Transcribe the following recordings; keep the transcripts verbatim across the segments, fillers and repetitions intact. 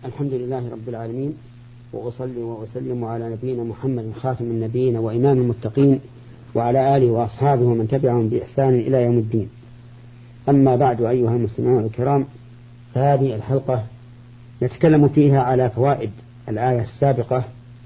الحمد لله رب العالمين، وأصلي وأسلم على نبينا محمد خاتم النبيين وإمام المتقين، وعلى آله وأصحابه ومن تبعهم بإحسان إلى يوم الدين. أما بعد، أيها المسلمون الكرام، فهذه الحلقة نتكلم فيها على فوائد الآية السابقة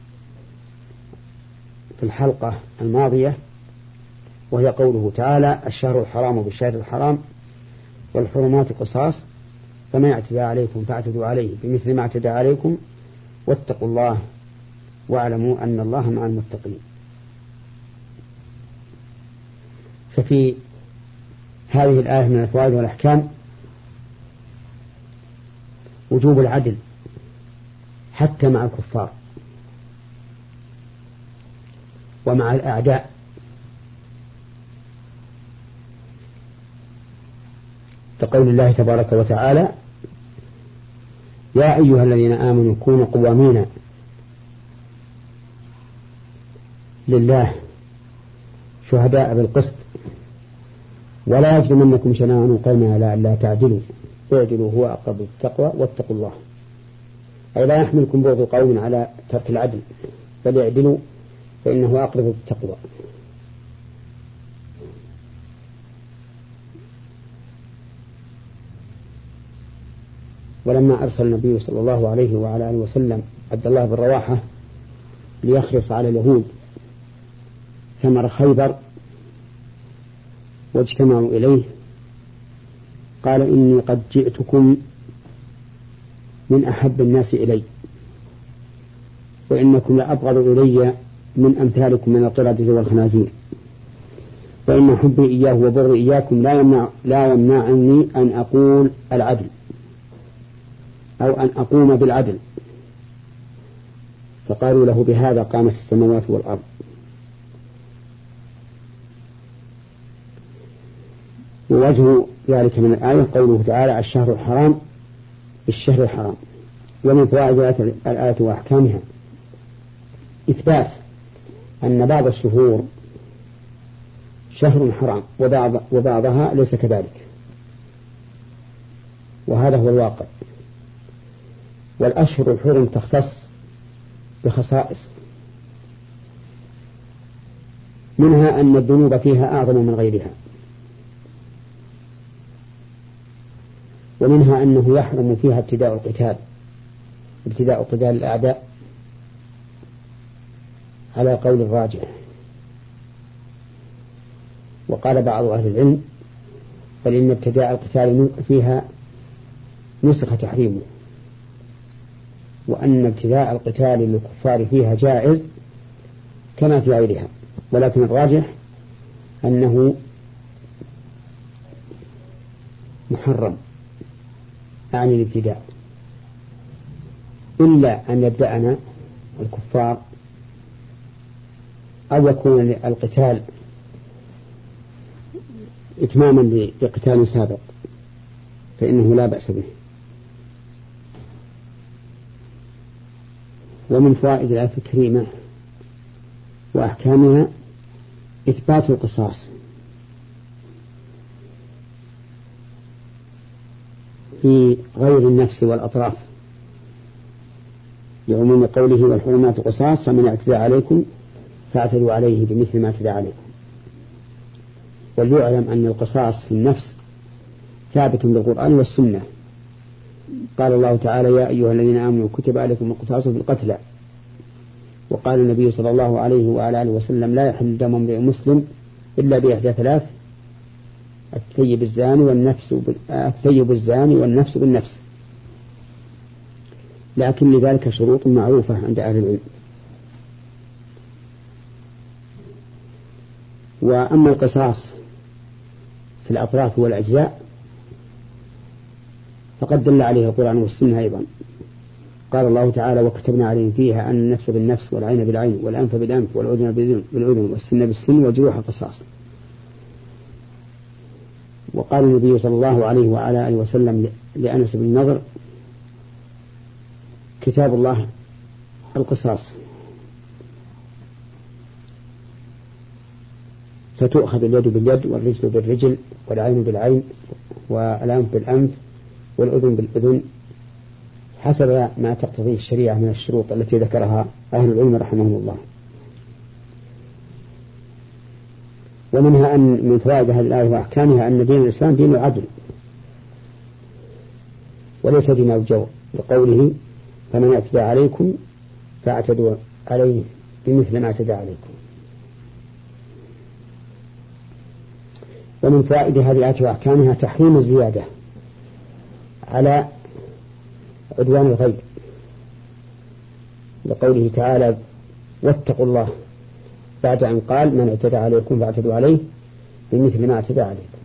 في الحلقة الماضية، وهي قوله تعالى: الشهر الحرام بالشهر الحرام والحرمات قصاص، فمن اعتدى عليكم فاعتدوا عليه بمثل ما اعتدى عليكم واتقوا الله واعلموا أن الله مع المتقين. ففي هذه الآية من الفوائد والأحكام وجوب العدل حتى مع الكفار ومع الأعداء، كقول الله تبارك وتعالى: يا أيها الذين آمنوا كونوا قوامين لله شهداء بالقسط ولا يجرمنكم شنآن قوم على ألا تعدلوا اعدلوا هو أقرب للتقوى واتقوا الله. أي لا يحملكم بغض قوم على ترك العدل، بل اعدلوا فإنه أقرب للتقوى. ولما أرسل النبي صلى الله عليه وعلى آله وسلم عبد الله بن رواحة ليخلص على اليهود ثمر خيبر واجتمعوا إليه، قال: إني قد جئتكم من أحب الناس إلي، وإنكم لأبغض إلي من أمثالكم من القردة والخنازير، وإن حبي إياه وبغضي إياكم لا يمنع لا يمنعني أن أقول العدل أو أن أقوم بالعدل. فقالوا له: بهذا قامت السماوات والأرض. ووجه ذلك من الآية قوله تعالى: الشهر الحرام بالشهر الحرام. ومن فوائد الآية وأحكامها إثبات أن بعض الشهور شهر حرام وبعض وبعضها ليس كذلك، وهذا هو الواقع. والأشهر الحرم تختص بخصائص، منها أن الذنوب فيها أعظم من غيرها، ومنها أنه يحرم فيها ابتداء القتال ابتداء قتال الأعداء على قول الراجح. وقال بعض أهل العلم: بل إن ابتداء القتال فيها نسخ تحريمه، وأن ابتداء القتال للكفار فيها جائز كما في غيرها، ولكن الراجح أنه محرم عن الابتداء، إلا أن يبدأنا الكفار أو يكون القتال إتماما لقتال سابق فإنه لا بأس به. ومن فوائد الآية الكريمة وأحكامها إثبات القصاص في غير النفس والأطراف، لعموم قوله: والحرمات قصاص فمن اعتدى عليكم فاعتدوا عليه بمثل ما اعتدى عليكم. وليعلم أن القصاص في النفس ثابت بالقرآن والسنة. قال الله تعالى: يا أيها الذين آمنوا كتب عليكم القصاص في القتلى. وقال النبي صلى الله عليه وعلى آله وسلم: لا يحل دم امرئ مسلم إلا بإحدى ثلاث: الثيب الزاني والنفس الثيب الزاني والنفس بالنفس. لكن لذلك شروط معروفة عند أهل العلم. وأما القصاص في الأطراف والأجزاء فقد دل عليه القرآن والسنة أيضا. قال الله تعالى: وكتبنا عليهم فيها أن النفس بالنفس والعين بالعين والأنف بالأنف والأذن بالأذن والسن بالسن والجروح قصاص. وقال النبي صلى الله عليه وعلى آله وسلم لأنس بن النضر: كتاب الله القصاص، فتؤخذ اليد باليد والرجل بالرجل والعين بالعين والأنف بالأنف والأذن بالأذن حسب ما تقتضيه الشريعة من الشروط التي ذكرها أهل العلم رحمهم الله. ومنها أن من فوائد هذه الآية وأحكامها أن دين الإسلام دين العدل وليس دين الجور، لقوله فمن اعتدى عليكم فاعتدوا عليه بمثل ما اعتدى عليكم. ومن فوائد هذه الآية وأحكامها تحريم الزيادة على عدوان الغير، لقوله تعالى واتقوا الله بعد أن قال من اعتدى عليكم فاعتدوا عليه بمثل ما اعتدى عليكم.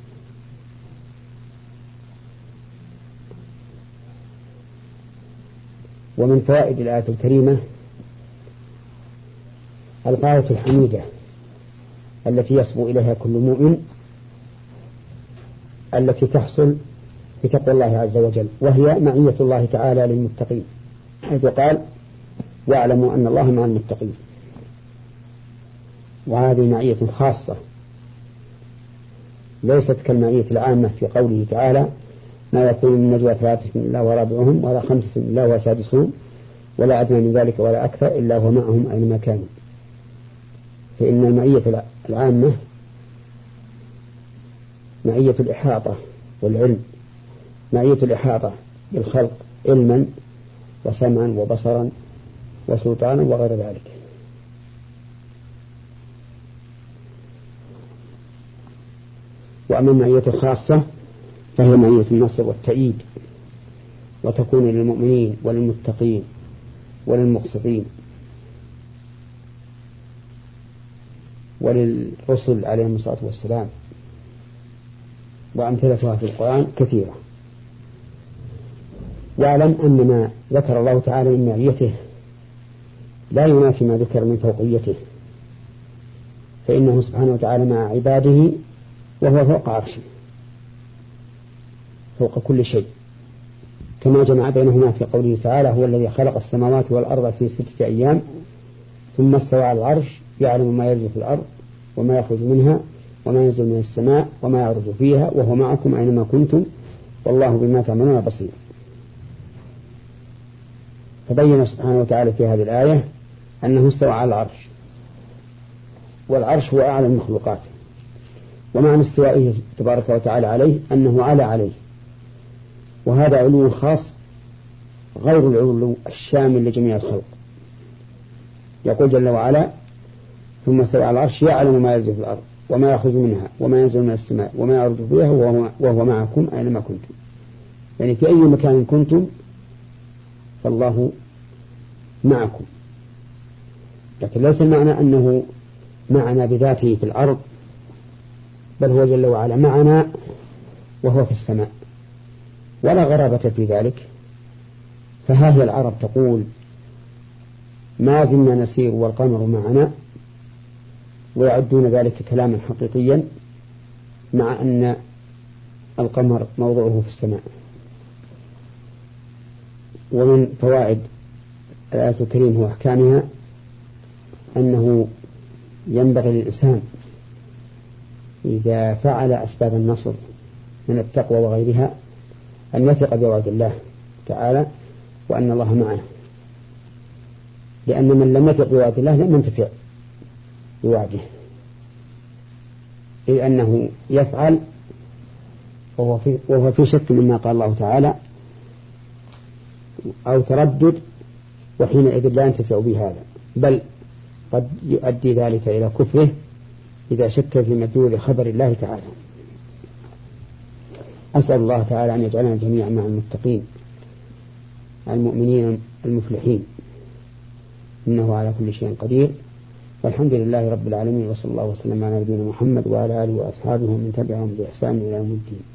ومن فوائد الآية الكريمة الغاية الحميدة التي يصبو إليها كل مؤمن التي تحصل بتقوى الله عز وجل، وهي معية الله تعالى للمتقين، حيث قال واعلموا أن الله مع المتقين. وهذه معية خاصة ليست كالمعية العامة في قوله تعالى ما يكون من نجوى ثلاثة إلا هو رابعهم ولا خمسة إلا هو سادسهم ولا أدنى من ذلك ولا أكثر إلا هو معهم أينما كانوا. فإن المعية العامة معية الإحاطة والعلم، معية الإحاطة بالخلق علما وسمعا وبصرا وسلطانا وغير ذلك. وأما المعية الخاصة فهي معية النصر والتأييد، وتكون للمؤمنين وللمتقين وللمقسطين وللرسل عليهم الصلاة والسلام، وأمثلتها في القرآن كثيرة. واعلم أن ما ذكر الله تعالى من معيته لا ينافي ما ذكر من فوقيته، فإنه سبحانه وتعالى مع عباده وهو فوق عرشه فوق كل شيء، كما جمع بينهما في قوله تعالى هو الذي خلق السماوات والأرض في ستة أيام ثم استوى على العرش يعلم ما يلج في الأرض وما يخرج منها وما ينزل من السماء وما يعرج فيها وهو معكم أينما كنتم والله بما تعملون بصير. فبين سبحانه وتعالى في هذه الآية أنه استوى على العرش، والعرش هو أعلى المخلوقات، ومعنى استوائه تبارك وتعالى عليه أنه على عليه، وهذا علو خاص غير العلو الشامل لجميع الخلق. يقول جل وعلا ثم استوى على العرش يعلم ما يلج في الأرض وما يخرج منها وما ينزل من السماء وما يعرج فيها وهو معكم أينما كنتم، يعني في أي مكان كنتم فالله معكم. لكن ليس المعنى أنه معنا بذاته في الأرض، بل هو جل وعلا معنا وهو في السماء، ولا غرابة في ذلك. فها هي العرب تقول ما زلنا نسير والقمر معنا، ويعدون ذلك كلاما حقيقيا مع أن القمر موضعه في السماء. ومن فوائد الآية الكريمة وأحكامها أنه ينبغي للإنسان إذا فعل أسباب النصر من التقوى وغيرها أن يثق بوعد الله تعالى وأن الله معه، لأن من لم يثق بوعد الله لم ينتفع بوعده، إذ أنه يفعل وهو في, وهو في شك مما قال الله تعالى أو تردد، وحينئذ لا ينتفع بهذا، بل قد يؤدي ذلك إلى كفره إذا شك في مدلول خبر الله تعالى. أسأل الله تعالى أن يجعلنا جميعا مع المتقين المؤمنين المفلحين، إنه على كل شيء قدير، والحمد لله رب العالمين، وصلى الله وسلم على نبينا محمد وعلى آله وأصحابه ومن تبعهم بإحسان إلى يوم الدين.